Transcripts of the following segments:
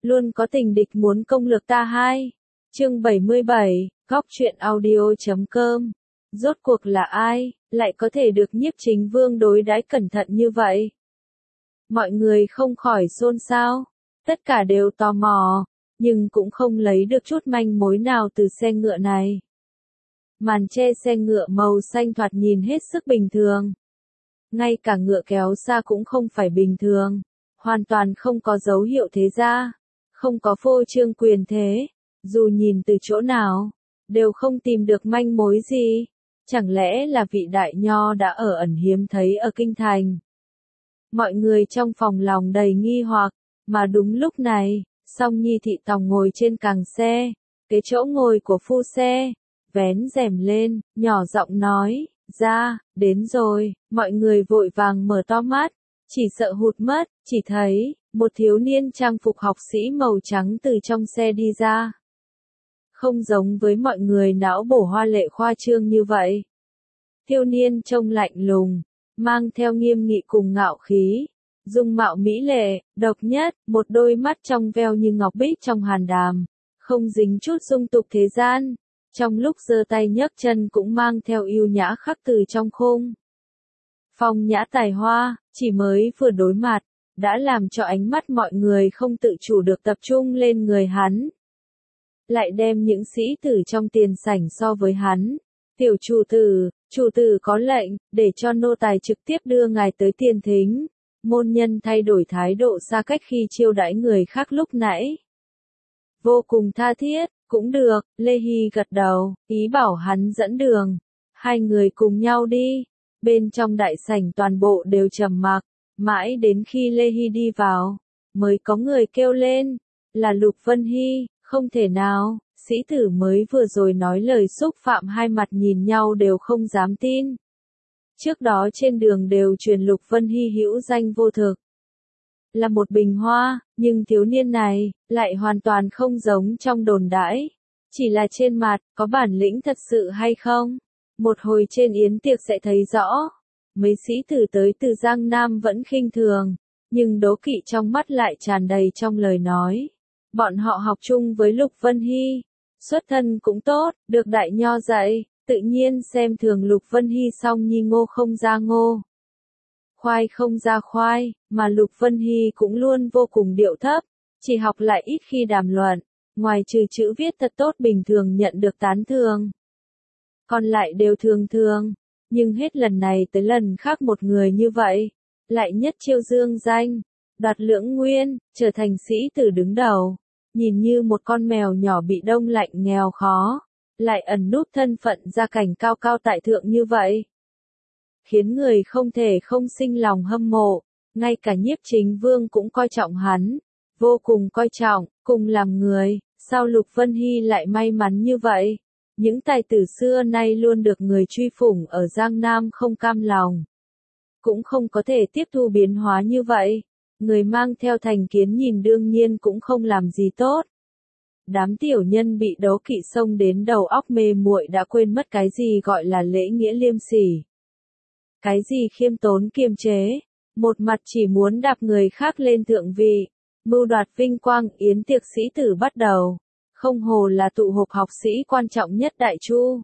luôn có tình địch muốn công lược ta hai. Chương 77, góc truyện audio.com. Rốt cuộc là ai, lại có thể được Nhiếp Chính Vương đối đãi cẩn thận như vậy? Mọi người không khỏi xôn xao, tất cả đều tò mò, nhưng cũng không lấy được chút manh mối nào từ xe ngựa này. Màn che xe ngựa màu xanh thoạt nhìn hết sức bình thường. Ngay cả ngựa kéo xa cũng không phải bình thường, hoàn toàn không có dấu hiệu thế gia, không có phô trương quyền thế, dù nhìn từ chỗ nào, đều không tìm được manh mối gì. Chẳng lẽ là vị đại nho đã ở ẩn hiếm thấy ở kinh thành? Mọi người trong phòng lòng đầy nghi hoặc, mà đúng lúc này, Song Nhi thị tòng ngồi trên càng xe, cái chỗ ngồi của phu xe, vén rèm lên, nhỏ giọng nói, ra, đến rồi, mọi người vội vàng mở to mắt, chỉ sợ hụt mất, chỉ thấy, một thiếu niên trang phục học sĩ màu trắng từ trong xe đi ra. Không giống với mọi người não bổ hoa lệ khoa trương như vậy. Thiếu niên trông lạnh lùng, mang theo nghiêm nghị cùng ngạo khí, dung mạo mỹ lệ, độc nhất, một đôi mắt trong veo như ngọc bích trong hàn đàm, không dính chút dung tục thế gian, trong lúc giơ tay nhấc chân cũng mang theo yêu nhã khắc từ trong khung. Phong nhã tài hoa, chỉ mới vừa đối mặt, đã làm cho ánh mắt mọi người không tự chủ được tập trung lên người hắn. Lại đem những sĩ tử trong tiền sảnh so với hắn. Tiểu chủ tử có lệnh, để cho nô tài trực tiếp đưa ngài tới tiền thính. Môn nhân thay đổi thái độ xa cách khi chiêu đãi người khác lúc nãy. Vô cùng tha thiết, cũng được, Lê Hy gật đầu, ý bảo hắn dẫn đường. Hai người cùng nhau đi. Bên trong đại sảnh toàn bộ đều trầm mặc, mãi đến khi Lê Hy đi vào, mới có người kêu lên, là Lục Vân Hy. Không thể nào, sĩ tử mới vừa rồi nói lời xúc phạm, hai mặt nhìn nhau đều không dám tin. Trước đó trên đường đều truyền Lục Vân Hy hữu danh vô thực. Là một bình hoa, nhưng thiếu niên này, lại hoàn toàn không giống trong đồn đãi. Chỉ là trên mặt, có bản lĩnh thật sự hay không? Một hồi trên yến tiệc sẽ thấy rõ. Mấy sĩ tử tới từ Giang Nam vẫn khinh thường, nhưng đố kỵ trong mắt lại tràn đầy trong lời nói. Bọn họ học chung với Lục Vân Hy, xuất thân cũng tốt, được đại nho dạy, tự nhiên xem thường Lục Vân Hy. Song Nhi ngô không ra ngô, khoai không ra khoai, mà Lục Vân Hy cũng luôn vô cùng điệu thấp, chỉ học lại ít khi đàm luận, ngoài trừ chữ viết thật tốt bình thường nhận được tán thường. Còn lại đều thường thường, nhưng hết lần này tới lần khác một người như vậy, lại nhất chiêu dương danh, đoạt lưỡng nguyên, trở thành sĩ tử đứng đầu. Nhìn như một con mèo nhỏ bị đông lạnh nghèo khó, lại ẩn núp thân phận gia cảnh cao cao tại thượng như vậy. Khiến người không thể không sinh lòng hâm mộ, ngay cả Nhiếp Chính Vương cũng coi trọng hắn, vô cùng coi trọng, cùng làm người, sao Lục Vân Hy lại may mắn như vậy? Những tài tử xưa nay luôn được người truy phủng ở Giang Nam không cam lòng, cũng không có thể tiếp thu biến hóa như vậy. Người mang theo thành kiến nhìn đương nhiên cũng không làm gì tốt. Đám tiểu nhân bị đố kỵ xông đến đầu óc mê muội đã quên mất cái gì gọi là lễ nghĩa liêm sỉ. Cái gì khiêm tốn kiềm chế, một mặt chỉ muốn đạp người khác lên thượng vị, mưu đoạt vinh quang. Yến tiệc sĩ tử bắt đầu, không hồ là tụ họp học sĩ quan trọng nhất Đại Chu.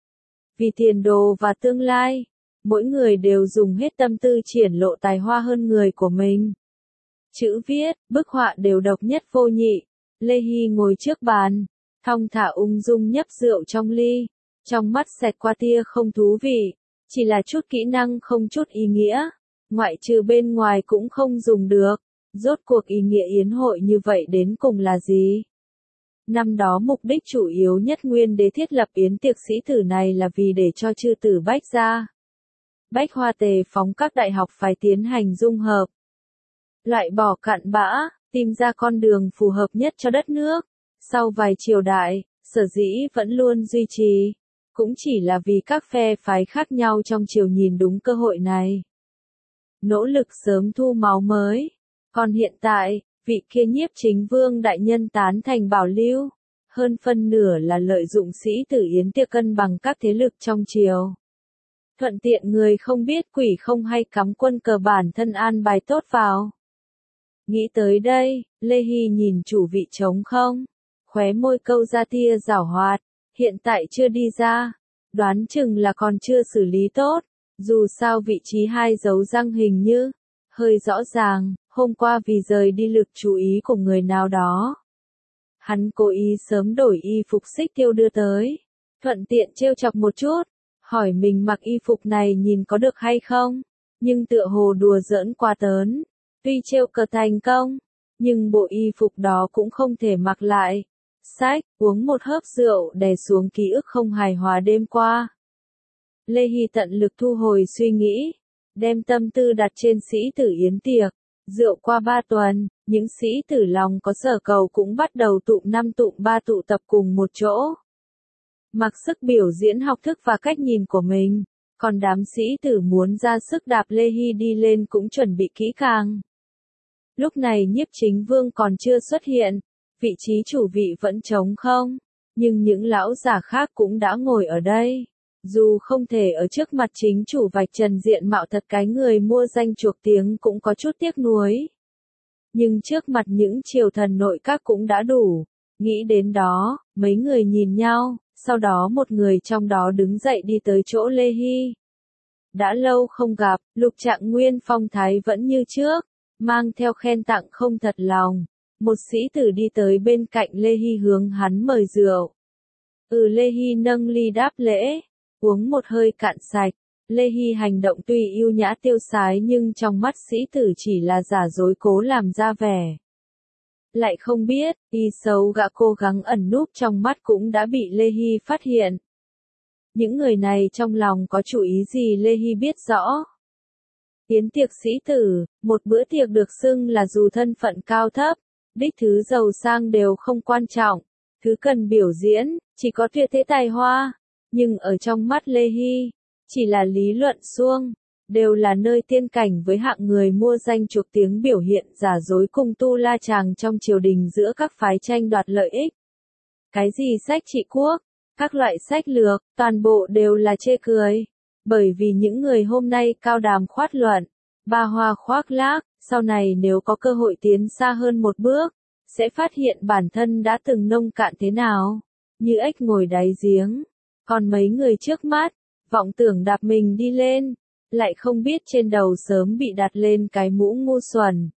Vì tiền đồ và tương lai, mỗi người đều dùng hết tâm tư triển lộ tài hoa hơn người của mình. Chữ viết, bức họa đều độc nhất vô nhị. Lê Hy ngồi trước bàn, thong thả ung dung nhấp rượu trong ly, trong mắt xẹt qua tia không thú vị, chỉ là chút kỹ năng không chút ý nghĩa, ngoại trừ bên ngoài cũng không dùng được. Rốt cuộc ý nghĩa yến hội như vậy đến cùng là gì? Năm đó mục đích chủ yếu nhất Nguyên Đế thiết lập yến tiệc sĩ tử này là vì để cho chư tử Bách Gia, Bách Hoa Tề phóng các đại học phải tiến hành dung hợp, loại bỏ cặn bã, tìm ra con đường phù hợp nhất cho đất nước. Sau vài triều đại, sở dĩ vẫn luôn duy trì, cũng chỉ là vì các phe phái khác nhau trong triều nhìn đúng cơ hội này, nỗ lực sớm thu máu mới. Còn hiện tại, vị kia Nhiếp Chính Vương đại nhân tán thành bảo lưu, hơn phân nửa là lợi dụng sĩ tử yến tiệc cân bằng các thế lực trong triều. Thuận tiện người không biết quỷ không hay cắm quân cờ bản thân an bài tốt vào. Nghĩ tới đây, Lê Hy nhìn chủ vị trống không, khóe môi câu ra tia giảo hoạt, hiện tại chưa đi ra, đoán chừng là còn chưa xử lý tốt, dù sao vị trí 2 dấu răng hình như hơi rõ ràng, hôm qua vì rời đi lực chú ý của người nào đó. Hắn cố ý sớm đổi y phục xích tiêu đưa tới, thuận tiện trêu chọc một chút, hỏi mình mặc y phục này nhìn có được hay không, nhưng tựa hồ đùa giỡn quá tớn, tuy trêu cợt thành công, nhưng bộ y phục đó cũng không thể mặc lại. Sách, uống một hớp rượu đè xuống ký ức không hài hòa đêm qua. Lê Hy tận lực thu hồi suy nghĩ, đem tâm tư đặt trên sĩ tử yến tiệc. Rượu qua 3 tuần, những sĩ tử lòng có sở cầu cũng bắt đầu tụm 5 tụm 3 tụ tập cùng một chỗ. Mặc sức biểu diễn học thức và cách nhìn của mình, còn đám sĩ tử muốn ra sức đạp Lê Hy đi lên cũng chuẩn bị kỹ càng. Lúc này Nhiếp Chính Vương còn chưa xuất hiện, vị trí chủ vị vẫn trống không, nhưng những lão giả khác cũng đã ngồi ở đây. Dù không thể ở trước mặt chính chủ vạch trần diện mạo thật cái người mua danh chuộc tiếng cũng có chút tiếc nuối. Nhưng trước mặt những triều thần nội các cũng đã đủ. Nghĩ đến đó, mấy người nhìn nhau, sau đó một người trong đó đứng dậy đi tới chỗ Lê Hy. Đã lâu không gặp, Lục Trạng Nguyên phong thái vẫn như trước, mang theo khen tặng không thật lòng. Một sĩ tử đi tới bên cạnh Lê Hy hướng hắn mời rượu. Lê Hy nâng ly đáp lễ. Uống một hơi cạn sạch, Lê Hy hành động tuy yêu nhã tiêu sái nhưng trong mắt sĩ tử chỉ là giả dối cố làm ra vẻ. Lại không biết, y xấu gã cố gắng ẩn núp trong mắt cũng đã bị Lê Hy phát hiện. Những người này trong lòng có chủ ý gì Lê Hy biết rõ. Yến tiệc sĩ tử, một bữa tiệc được xưng là dù thân phận cao thấp, đích thứ giàu sang đều không quan trọng, thứ cần biểu diễn, chỉ có tuyệt thế tài hoa. Nhưng ở trong mắt Lê Hy, chỉ là lý luận suông, đều là nơi tiên cảnh với hạng người mua danh chuộc tiếng biểu hiện giả dối cùng tu la chàng trong triều đình giữa các phái tranh đoạt lợi ích. Cái gì sách trị quốc, các loại sách lược, toàn bộ đều là chê cười. Bởi vì những người hôm nay cao đàm khoát luận, ba hoa khoác lác, sau này nếu có cơ hội tiến xa hơn một bước, sẽ phát hiện bản thân đã từng nông cạn thế nào, như ếch ngồi đáy giếng. Còn mấy người trước mắt, vọng tưởng đạp mình đi lên, lại không biết trên đầu sớm bị đặt lên cái mũ ngu xuẩn.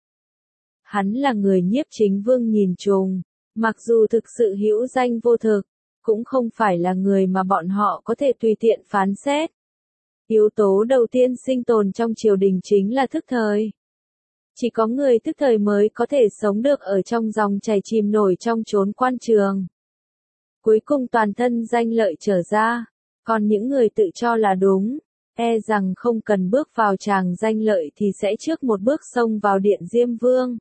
Hắn là người Nhiếp Chính Vương nhìn trùng, mặc dù thực sự hữu danh vô thực, cũng không phải là người mà bọn họ có thể tùy tiện phán xét. Yếu tố đầu tiên sinh tồn trong triều đình chính là thức thời. Chỉ có người thức thời mới có thể sống được ở trong dòng chảy chìm nổi trong chốn quan trường. Cuối cùng toàn thân danh lợi trở ra, còn những người tự cho là đúng, e rằng không cần bước vào tràng danh lợi thì sẽ trước một bước xông vào điện Diêm Vương.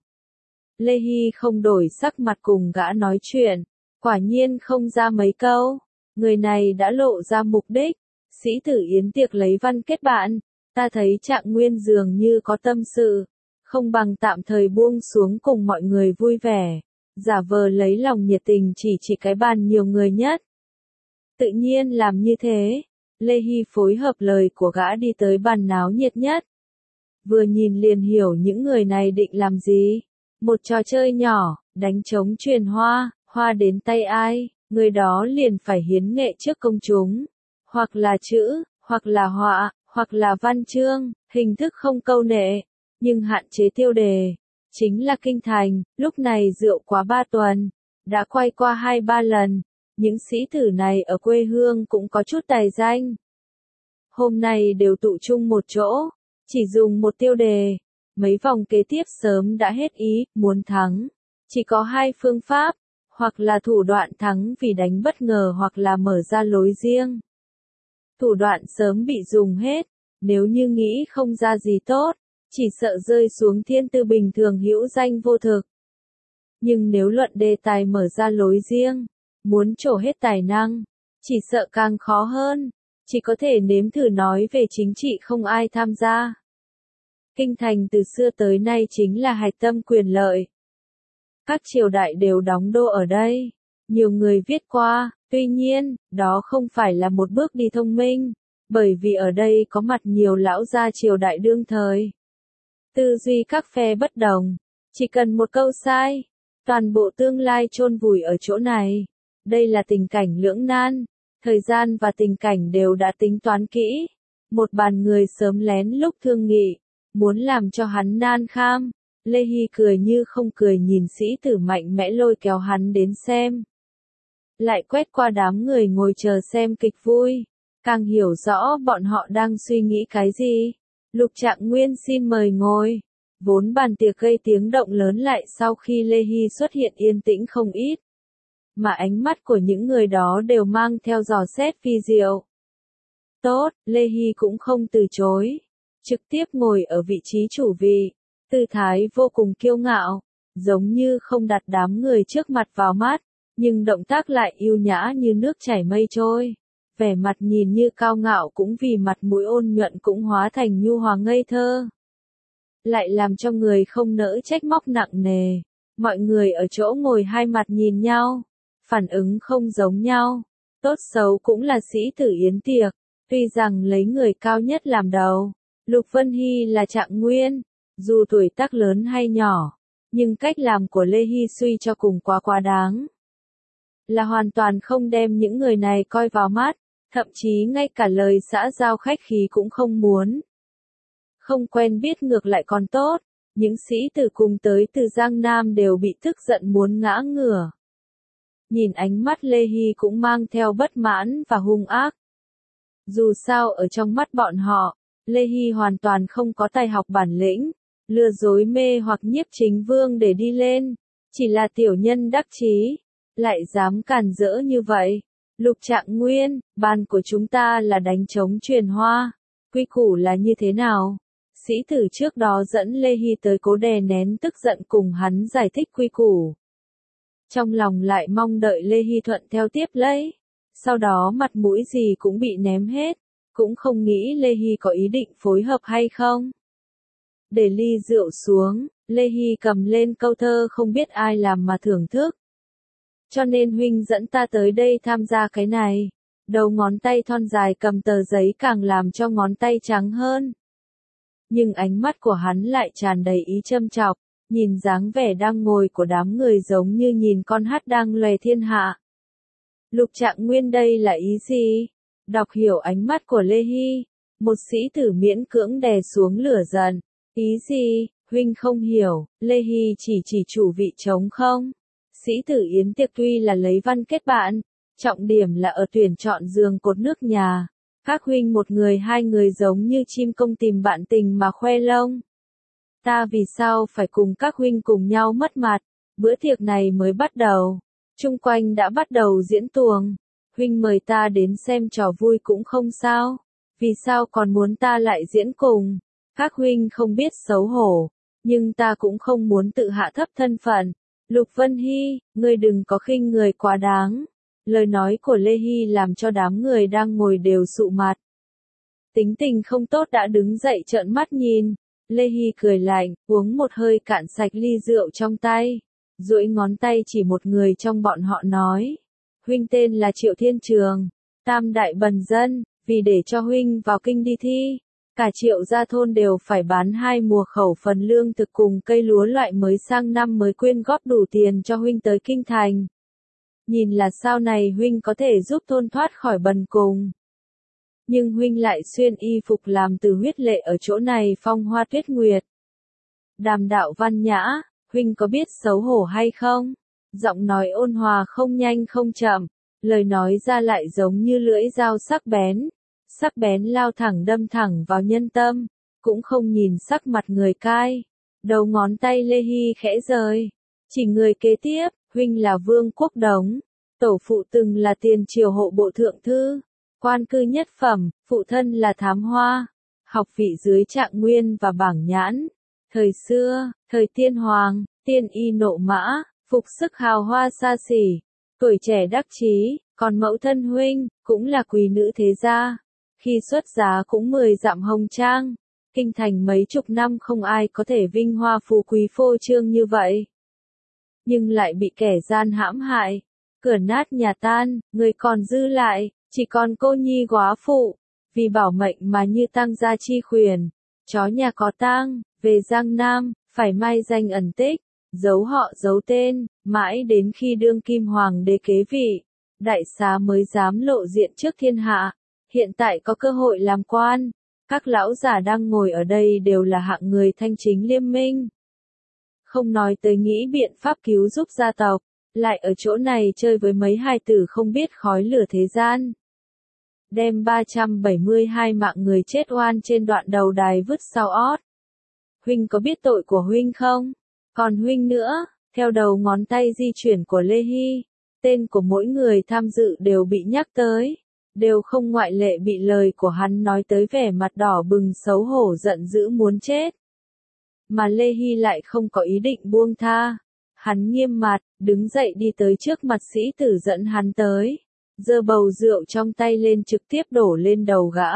Lê Hy không đổi sắc mặt cùng gã nói chuyện, quả nhiên không ra mấy câu, người này đã lộ ra mục đích, sĩ tử yến tiệc lấy văn kết bạn, ta thấy Trạng Nguyên dường như có tâm sự, không bằng tạm thời buông xuống cùng mọi người vui vẻ. Giả vờ lấy lòng nhiệt tình chỉ cái bàn nhiều người nhất. Tự nhiên làm như thế, Lê Hy phối hợp lời của gã đi tới bàn náo nhiệt nhất. Vừa nhìn liền hiểu những người này định làm gì. Một trò chơi nhỏ, đánh trống truyền hoa, hoa đến tay ai, người đó liền phải hiến nghệ trước công chúng. Hoặc là chữ, hoặc là họa, hoặc là văn chương, hình thức không câu nệ, nhưng hạn chế tiêu đề. Chính là kinh thành, lúc này rượu quá 3 tuần, đã quay qua 2-3 lần, những sĩ tử này ở quê hương cũng có chút tài danh. Hôm nay đều tụ chung một chỗ, chỉ dùng một tiêu đề, mấy vòng kế tiếp sớm đã hết ý, muốn thắng. Chỉ có 2 phương pháp, hoặc là thủ đoạn thắng vì đánh bất ngờ hoặc là mở ra lối riêng. Thủ đoạn sớm bị dùng hết, nếu như nghĩ không ra gì tốt. Chỉ sợ rơi xuống thiên tư bình thường hữu danh vô thực. Nhưng nếu luận đề tài mở ra lối riêng, muốn trổ hết tài năng, chỉ sợ càng khó hơn, chỉ có thể nếm thử nói về chính trị không ai tham gia. Kinh thành từ xưa tới nay chính là hạch tâm quyền lợi. Các triều đại đều đóng đô ở đây, nhiều người viết qua, tuy nhiên, đó không phải là một bước đi thông minh, bởi vì ở đây có mặt nhiều lão gia triều đại đương thời. Tư duy các phe bất đồng, chỉ cần một câu sai, Toàn bộ tương lai chôn vùi ở chỗ này. Đây là tình cảnh lưỡng nan, thời gian và tình cảnh đều đã tính toán kỹ. Một bàn người sớm lén lúc thương nghị, muốn làm cho hắn nan kham. Lê Hy cười như không cười nhìn sĩ tử mạnh mẽ lôi kéo hắn đến xem. Lại quét qua đám người ngồi chờ xem kịch vui. Càng hiểu rõ bọn họ đang suy nghĩ cái gì. Lục Trạng Nguyên xin mời ngồi. Vốn bàn tiệc gây tiếng động lớn lại sau khi Lê Hy xuất hiện yên tĩnh không ít. Mà ánh mắt của những người đó đều mang theo dò xét phi diệu. Tốt, Lê Hy cũng không từ chối. Trực tiếp ngồi ở vị trí chủ vị. Tư thái vô cùng kiêu ngạo. Giống như không đặt đám người trước mặt vào mắt. Nhưng động tác lại yêu nhã như nước chảy mây trôi. Vẻ mặt nhìn như cao ngạo cũng vì mặt mũi ôn nhuận cũng hóa thành nhu hòa ngây thơ. Lại làm cho người không nỡ trách móc nặng nề. Mọi người ở chỗ ngồi hai mặt nhìn nhau. Phản ứng không giống nhau. Tốt xấu cũng là sĩ tử yến tiệc. Tuy rằng lấy người cao nhất làm đầu. Lục Vân Hy là Trạng Nguyên. Dù tuổi tác lớn hay nhỏ. Nhưng cách làm của Lê Hy suy cho cùng quá đáng. Là hoàn toàn không đem những người này coi vào mắt. Thậm chí ngay cả lời xã giao khách khí cũng không muốn. Không quen biết ngược lại còn tốt. Những sĩ tử cùng tới từ Giang Nam đều bị tức giận muốn ngã ngửa. Nhìn ánh mắt Lê Hy cũng mang theo bất mãn và hung ác. Dù sao ở trong mắt bọn họ, Lê Hy hoàn toàn không có tài học bản lĩnh, lừa dối mê hoặc nhiếp chính vương để đi lên. Chỉ là tiểu nhân đắc chí, lại dám càn rỡ như vậy. Lục Trạng Nguyên, ban của chúng ta là đánh trống truyền hoa. Quy củ là như thế nào? Sĩ tử trước đó dẫn Lê Hy tới cố đè nén tức giận cùng hắn giải thích quy củ. Trong lòng lại mong đợi Lê Hy thuận theo tiếp lấy. Sau đó mặt mũi gì cũng bị ném hết. Cũng không nghĩ Lê Hy có ý định phối hợp hay không. Để ly rượu xuống, Lê Hy cầm lên câu thơ không biết ai làm mà thưởng thức. Cho nên huynh dẫn ta tới đây tham gia cái này. Đầu ngón tay thon dài cầm tờ giấy càng làm cho ngón tay trắng hơn. Nhưng ánh mắt của hắn lại tràn đầy ý châm chọc, nhìn dáng vẻ đang ngồi của đám người giống như nhìn con hát đang lòe thiên hạ. Lục Trạng Nguyên đây là ý gì? Đọc hiểu ánh mắt của Lê Hy, một sĩ tử miễn cưỡng đè xuống lửa giận. Ý gì? Huynh không hiểu, Lê Hy chỉ chủ vị trống không? Sĩ tử yến tiệc tuy là lấy văn kết bạn, trọng điểm là ở tuyển chọn giường cột nước nhà. Các huynh một người hai người giống như chim công tìm bạn tình mà khoe lông. Ta vì sao phải cùng các huynh cùng nhau mất mặt? Bữa tiệc này mới bắt đầu. Chung quanh đã bắt đầu diễn tuồng. Huynh mời ta đến xem trò vui cũng không sao. Vì sao còn muốn ta lại diễn cùng? Các huynh không biết xấu hổ. Nhưng ta cũng không muốn tự hạ thấp thân phận. Lục Vân Hy, ngươi đừng có khinh người quá đáng. Lời nói của Lê Hy làm cho đám người đang ngồi đều sụ mặt. Tính tình không tốt đã đứng dậy trợn mắt nhìn. Lê Hy cười lạnh, uống một hơi cạn sạch ly rượu trong tay. Duỗi ngón tay chỉ một người trong bọn họ nói. Huynh tên là Triệu Thiên Trường, tam đại bần dân, vì để cho huynh vào kinh đi thi. Cả Triệu gia thôn đều phải bán 2 mùa khẩu phần lương thực cùng cây lúa loại mới sang năm mới quyên góp đủ tiền cho huynh tới kinh thành. Nhìn là sau này huynh có thể giúp thôn thoát khỏi bần cùng. Nhưng huynh lại xuyên y phục làm từ huyết lệ ở chỗ này phong hoa tuyết nguyệt. Đàm đạo văn nhã, huynh có biết xấu hổ hay không? Giọng nói ôn hòa không nhanh không chậm, lời nói ra lại giống như lưỡi dao sắc bén lao thẳng đâm thẳng vào nhân tâm, cũng không nhìn sắc mặt người cai. Đầu ngón tay Lê Hy khẽ rời, chỉ người kế tiếp, huynh là Vương Quốc Đống, tổ phụ từng là tiền triều hộ bộ thượng thư, quan cư nhất phẩm, phụ thân là thám hoa, học vị dưới Trạng Nguyên và Bảng Nhãn. Thời xưa, thời tiên hoàng, tiên y nộ mã, phục sức hào hoa xa xỉ, tuổi trẻ đắc chí, còn mẫu thân huynh, cũng là quý nữ thế gia. Khi xuất giá cũng 10 dặm hồng trang, kinh thành mấy chục năm không ai có thể vinh hoa phú quý phô trương như vậy. Nhưng lại bị kẻ gian hãm hại, cửa nát nhà tan, người còn dư lại, chỉ còn cô nhi góa phụ, vì bảo mệnh mà như tang gia chi khuyển, chó nhà có tang, về Giang Nam, phải mai danh ẩn tích, giấu họ giấu tên, mãi đến khi đương kim hoàng đế kế vị, đại xá mới dám lộ diện trước thiên hạ, hiện tại có cơ hội làm quan, các lão già đang ngồi ở đây đều là hạng người thanh chính liêm minh. Không nói tới nghĩ biện pháp cứu giúp gia tộc, lại ở chỗ này chơi với mấy hài tử không biết khói lửa thế gian. Đem 372 mạng người chết oan trên đoạn đầu đài vứt sau ót. Huynh có biết tội của huynh không? Còn huynh nữa, theo đầu ngón tay di chuyển của Lê Hy, tên của mỗi người tham dự đều bị nhắc tới, đều không ngoại lệ bị lời của hắn nói tới vẻ mặt đỏ bừng xấu hổ giận dữ muốn chết. Mà Lê Hy lại không có ý định buông tha. Hắn nghiêm mặt, đứng dậy đi tới trước mặt sĩ tử dẫn hắn tới, giơ bầu rượu trong tay lên trực tiếp đổ lên đầu gã.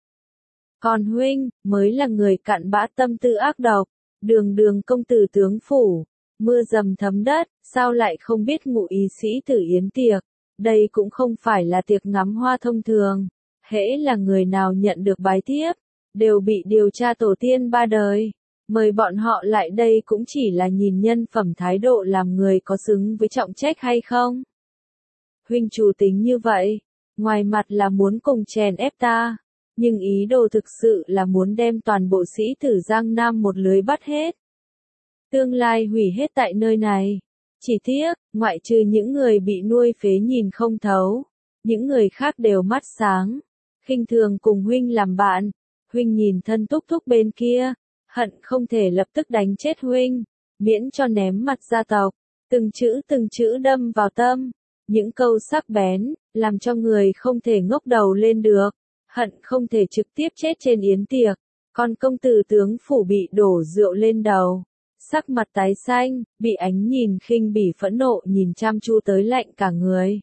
Còn huynh, mới là người cặn bã tâm tư ác độc, đường đường công tử tướng phủ, mưa dầm thấm đất, sao lại không biết ngụ ý sĩ tử yến tiệc, đây cũng không phải là tiệc ngắm hoa thông thường, hễ là người nào nhận được bái tiếp, đều bị điều tra tổ tiên ba đời. Mời bọn họ lại đây cũng chỉ là nhìn nhân phẩm thái độ làm người có xứng với trọng trách hay không. Huynh chủ tính như vậy, ngoài mặt là muốn cùng chèn ép ta, nhưng ý đồ thực sự là muốn đem toàn bộ sĩ tử Giang Nam một lưới bắt hết. Tương lai hủy hết tại nơi này. Chỉ tiếc, ngoại trừ những người bị nuôi phế nhìn không thấu, những người khác đều mắt sáng, khinh thường cùng huynh làm bạn. Huynh nhìn thân Túc Thúc bên kia, hận không thể lập tức đánh chết huynh, miễn cho ném mặt gia tộc, từng chữ đâm vào tâm, những câu sắc bén, làm cho người không thể ngóc đầu lên được, hận không thể trực tiếp chết trên yến tiệc, còn công tử tướng phủ bị đổ rượu lên đầu, sắc mặt tái xanh, bị ánh nhìn khinh bỉ phẫn nộ nhìn chăm chú tới lạnh cả người.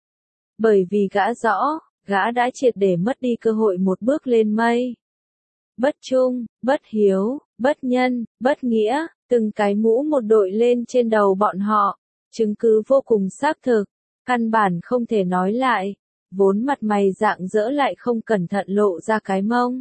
Bởi vì gã rõ, gã đã triệt để mất đi cơ hội một bước lên mây. Bất trung, bất hiếu, bất nhân, bất nghĩa, từng cái mũ một đội lên trên đầu bọn họ, chứng cứ vô cùng xác thực, căn bản không thể nói lại, vốn mặt mày rạng rỡ lại không cẩn thận lộ ra cái mông.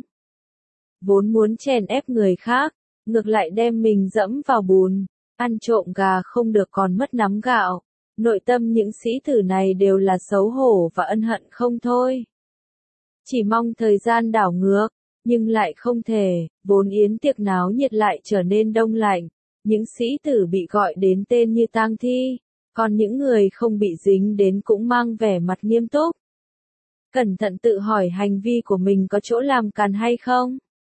Vốn muốn chèn ép người khác, ngược lại đem mình dẫm vào bùn, ăn trộm gà không được còn mất nắm gạo, nội tâm những sĩ tử này đều là xấu hổ và ân hận không thôi. Chỉ mong thời gian đảo ngược. Nhưng lại không thể, vốn yến tiệc náo nhiệt lại trở nên đông lạnh, những sĩ tử bị gọi đến tên như tang thi, còn những người không bị dính đến cũng mang vẻ mặt nghiêm túc. Cẩn thận tự hỏi hành vi của mình có chỗ làm càn hay không.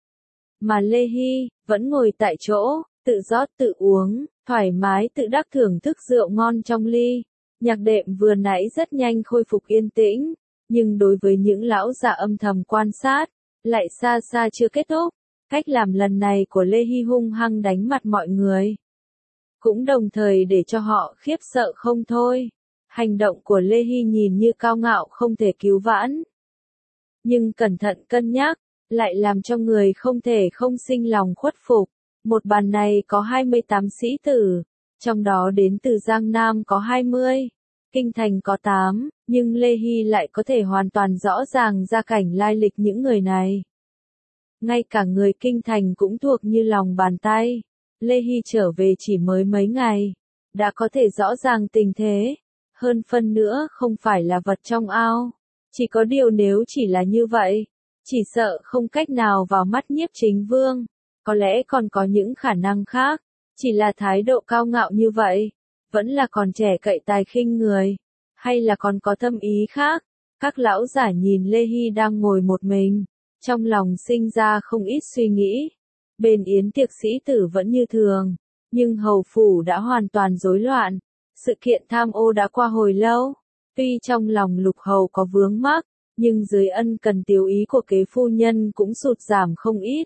Mà Lê Hy, vẫn ngồi tại chỗ, tự rót tự uống, thoải mái tự đắc thưởng thức rượu ngon trong ly. Nhạc đệm vừa nãy rất nhanh khôi phục yên tĩnh, nhưng đối với những lão già âm thầm quan sát, lại xa xa chưa kết thúc. Cách làm lần này của Lê Hy hung hăng đánh mặt mọi người, cũng đồng thời để cho họ khiếp sợ không thôi. Hành động của Lê Hy nhìn như cao ngạo không thể cứu vãn, nhưng cẩn thận cân nhắc, lại làm cho người không thể không sinh lòng khuất phục. Một bàn này có 28 sĩ tử, trong đó đến từ Giang Nam có 20, Kinh Thành có 8, nhưng Lê Hy lại có thể hoàn toàn rõ ràng gia cảnh lai lịch những người này. Ngay cả người Kinh Thành cũng thuộc như lòng bàn tay. Lê Hy trở về chỉ mới mấy ngày, đã có thể rõ ràng tình thế, hơn phân nữa không phải là vật trong ao. Chỉ có điều nếu chỉ là như vậy, chỉ sợ không cách nào vào mắt Nhiếp Chính Vương, có lẽ còn có những khả năng khác, chỉ là thái độ cao ngạo như vậy, vẫn là còn trẻ cậy tài khinh người, hay là còn có thâm ý khác. Các lão giả nhìn Lê Hy đang ngồi một mình, trong lòng sinh ra không ít suy nghĩ. Bên yến tiệc sĩ tử vẫn như thường, nhưng hầu phủ đã hoàn toàn rối loạn, sự kiện tham ô đã qua hồi lâu. Tuy trong lòng Lục Hầu có vướng mắc, nhưng dưới ân cần tiếu ý của kế phu nhân cũng sụt giảm không ít.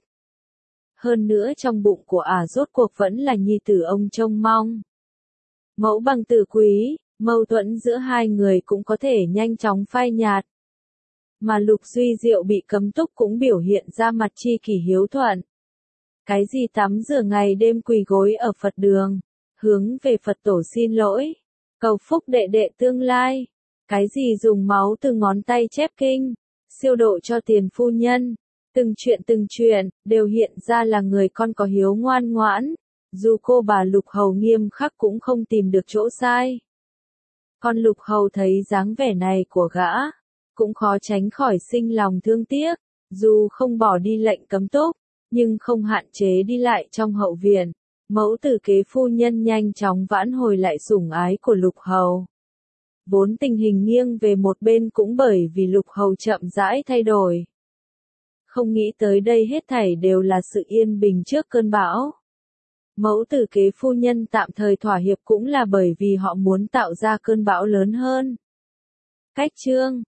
Hơn nữa trong bụng của rốt cuộc vẫn là nhi tử ông trông mong. Mẫu bằng tử quý, mâu thuẫn giữa hai người cũng có thể nhanh chóng phai nhạt. Mà Lục Duy Diệu bị cấm túc cũng biểu hiện ra mặt chi kỷ hiếu thuận. Cái gì tắm rửa ngày đêm quỳ gối ở Phật đường, hướng về Phật tổ xin lỗi, cầu phúc đệ đệ tương lai. Cái gì dùng máu từ ngón tay chép kinh, siêu độ cho tiền phu nhân. Từng chuyện đều hiện ra là người con có hiếu ngoan ngoãn, Dù cô bà Lục Hầu nghiêm khắc cũng không tìm được chỗ sai. Con Lục Hầu thấy dáng vẻ này của gã, cũng khó tránh khỏi sinh lòng thương tiếc, dù không bỏ đi lệnh cấm túc, nhưng không hạn chế đi lại trong hậu viện. Mẫu tử kế phu nhân nhanh chóng vãn hồi lại sủng ái của Lục Hầu. Vốn tình hình nghiêng về một bên cũng bởi vì Lục Hầu chậm rãi thay đổi. Không nghĩ tới đây hết thảy đều là sự yên bình trước cơn bão. Mẫu tử kế phu nhân tạm thời thỏa hiệp cũng là bởi vì họ muốn tạo ra cơn bão lớn hơn. Cách chương